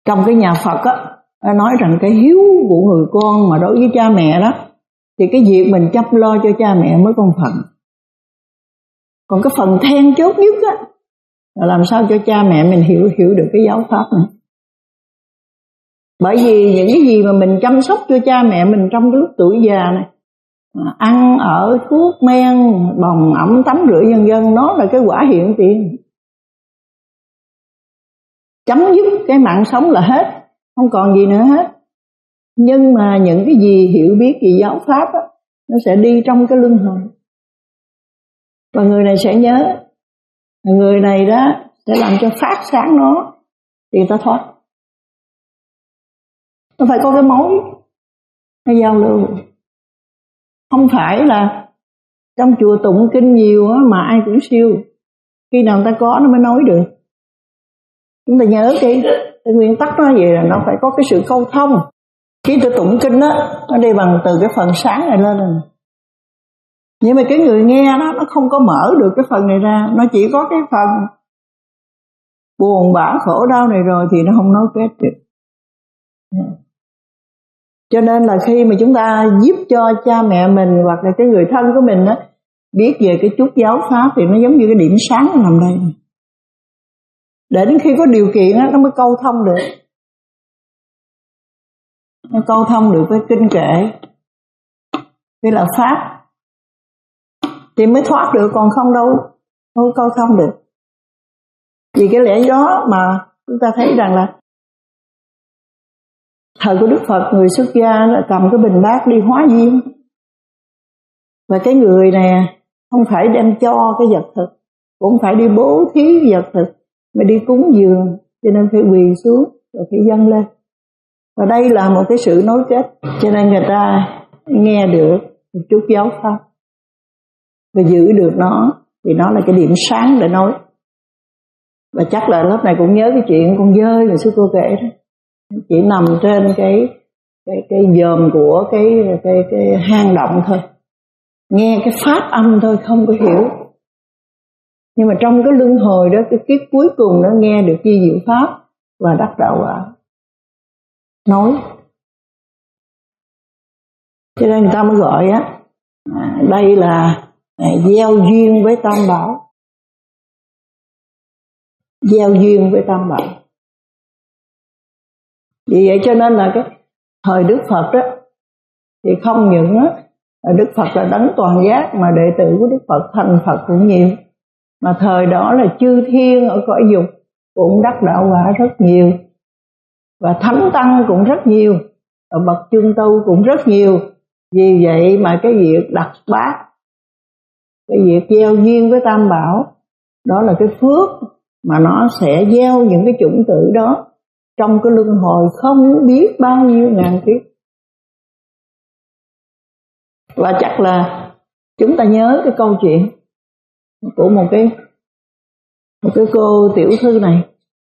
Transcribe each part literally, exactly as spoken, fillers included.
Trong cái nhà Phật á, nói rằng cái hiếu của người con mà đối với cha mẹ đó, thì cái việc mình chăm lo cho cha mẹ mới con phần. Còn cái phần then chốt nhất á, là làm sao cho cha mẹ mình hiểu hiểu được cái giáo pháp này. Bởi vì những cái gì mà mình chăm sóc cho cha mẹ mình trong cái lúc tuổi già này, ăn ở, thuốc men, bồng ẩm, tắm rửa vân vân, nó là cái quả hiện tiền. Chấm dứt cái mạng sống là hết, không còn gì nữa hết. Nhưng mà những cái gì hiểu biết về giáo pháp á, nó sẽ đi trong cái luân hồi. Và người này sẽ nhớ, người này đó sẽ làm cho phát sáng nó, thì ta thoát. Nó phải có cái mối, cái giao lưu. Không phải là trong chùa tụng kinh nhiều á, mà ai cũng siêu. Khi nào người ta có nó mới nói được. Chúng ta nhớ cái, cái nguyên tắc nó vậy là nó phải có cái sự câu thông. Khi tôi tụng kinh á, nó đi bằng từ cái phần sáng này lên rồi. Nhưng mà cái người nghe đó, nó không có mở được cái phần này ra. Nó chỉ có cái phần buồn bã khổ đau này rồi thì nó không nói kết được. Cho nên là khi mà chúng ta giúp cho cha mẹ mình hoặc là cái người thân của mình á, biết về cái chút giáo pháp thì nó giống như cái điểm sáng nó nằm đây. Để đến khi có điều kiện á, nó mới câu thông được. Nó câu thông được với kinh kệ, với là pháp, thì mới thoát được, còn không đâu không câu thông được. Vì cái lẽ đó mà chúng ta thấy rằng là thời của Đức Phật, người xuất gia là cầm cái bình bát đi hóa duyên. Và cái người này không phải đem cho cái vật thực, cũng phải đi bố thí vật thực, mà đi cúng dường, cho nên phải quỳ xuống rồi phải dâng lên. Và đây là một cái sự nối kết, cho nên người ta nghe được một chút giáo pháp và giữ được nó, thì nó là cái điểm sáng để nói. Và chắc là lớp này cũng nhớ cái chuyện con dơi mà sư cô kể đó, chỉ nằm trên cái cái cái dòm của cái cái cái hang động thôi, nghe cái pháp âm thôi, không có hiểu. Nhưng mà trong cái luân hồi đó, cái kiếp cuối cùng nó nghe được chi diệu pháp và đắc đạo quả. Nói cho nên người ta mới gọi á, à, đây là à, gieo duyên với Tam Bảo. Gieo duyên với Tam Bảo. Vì vậy cho nên là cái thời Đức Phật đó, thì không những á, Đức Phật là đấng toàn giác, mà đệ tử của Đức Phật thành Phật cũng nhiều. Mà thời đó là chư thiên ở cõi dục cũng đắc đạo quả rất nhiều, và thánh tăng cũng rất nhiều, và bậc chân tu cũng rất nhiều. Vì vậy mà cái việc đặt bát, cái việc gieo duyên với Tam Bảo, đó là cái phước mà nó sẽ gieo những cái chủng tử đó trong cái luân hồi không biết bao nhiêu ngàn kiếp. Và chắc là chúng ta nhớ cái câu chuyện của một cái một cái cô tiểu thư này.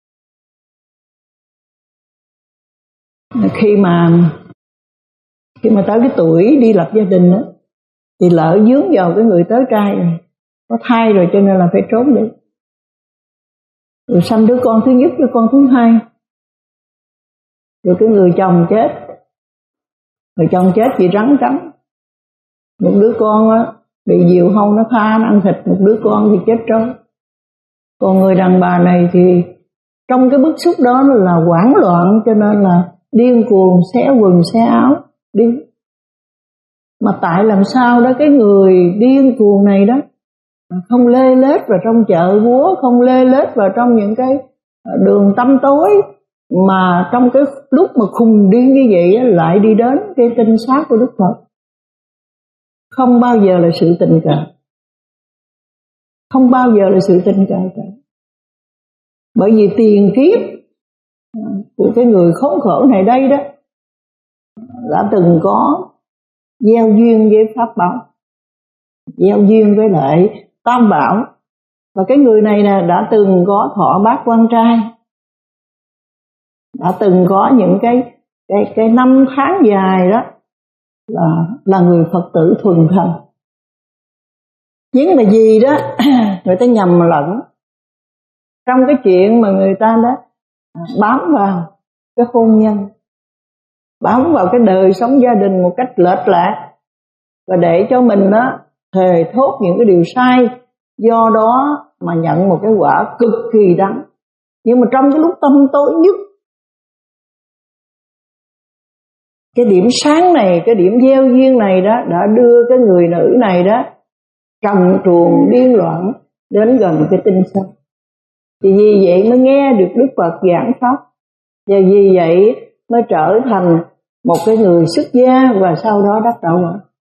Khi mà khi mà tới cái tuổi đi lập gia đình đó, thì lỡ dướng vào cái người tới trai này, có thai rồi cho nên là phải trốn đi. Rồi sanh đứa con thứ nhất, đứa con thứ hai. Rồi cái người chồng chết, người chồng chết vì rắn cắn. Một đứa con á, bị diều hâu nó pha nó ăn thịt, một đứa con thì chết trôi. Còn người đàn bà này thì trong cái bức xúc đó là hoảng loạn, cho nên là điên cuồng xé quần xé áo đi. Mà tại làm sao đó cái người điên cuồng này đó không lê lết vào trong chợ búa, không lê lết vào trong những cái đường tăm tối, mà trong cái lúc mà khùng điên như vậy lại đi đến cái tinh sát của Đức Phật. Không bao giờ là sự tình cờ, không bao giờ là sự tình cờ cả. Bởi vì tiền kiếp của cái người khốn khổ này đây đó đã từng có gieo duyên với Pháp Bảo, gieo duyên với lại Tam Bảo. Và cái người này là đã từng có thọ bát quan trai, đã từng có những cái cái cái năm tháng dài đó là là người Phật tử thuần thành. Nhưng mà gì đó người ta nhầm lẫn trong cái chuyện mà người ta đó bám vào cái hôn nhân, bám vào cái đời sống gia đình một cách lệch lạc, và để cho mình đó thề thốt những cái điều sai, do đó mà nhận một cái quả cực kỳ đắng. Nhưng mà trong cái lúc tâm tối nhất, cái điểm sáng này, cái điểm gieo duyên này đó đã đưa cái người nữ này đó trầm truồng điên loạn đến gần cái tinh sân. Thì vì vậy mới nghe được Đức Phật giảng pháp, và vì vậy mới trở thành một cái người xuất gia và sau đó đắc đạo quả.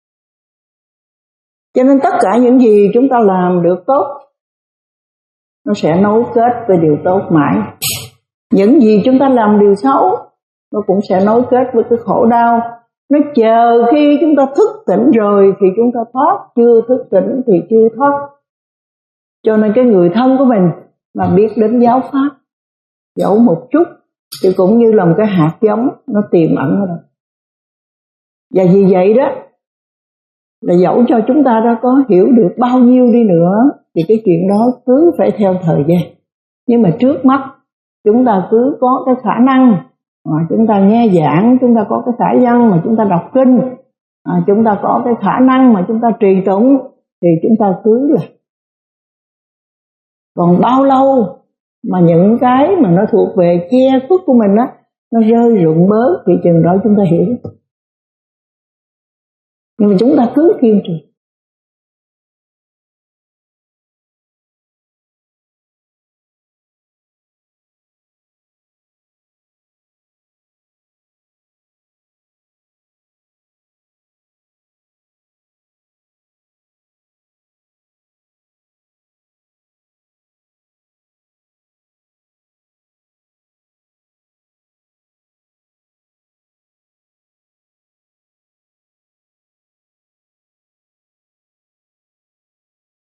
Cho nên tất cả những gì chúng ta làm được tốt, nó sẽ nối kết với điều tốt mãi. Những gì chúng ta làm điều xấu, nó cũng sẽ nối kết với cái khổ đau. Nó chờ khi chúng ta thức tỉnh rồi thì chúng ta thoát, chưa thức tỉnh thì chưa thoát. Cho nên cái người thân của mình mà biết đến giáo pháp, dẫu một chút thì cũng như là một cái hạt giống nó tiềm ẩn ở đó. Và vì vậy đó, là dẫu cho chúng ta đã có hiểu được bao nhiêu đi nữa thì cái chuyện đó cứ phải theo thời gian. Nhưng mà trước mắt chúng ta cứ có cái khả năng à, chúng ta nghe giảng, chúng ta có cái khả năng mà chúng ta đọc kinh, à, chúng ta có cái khả năng mà chúng ta trì tụng, thì chúng ta cứ là. Còn bao lâu mà những cái mà nó thuộc về che khuất của mình á, nó rơi rụng bớt thì chừng đó chúng ta hiểu. Nhưng mà chúng ta cứ kiên trì.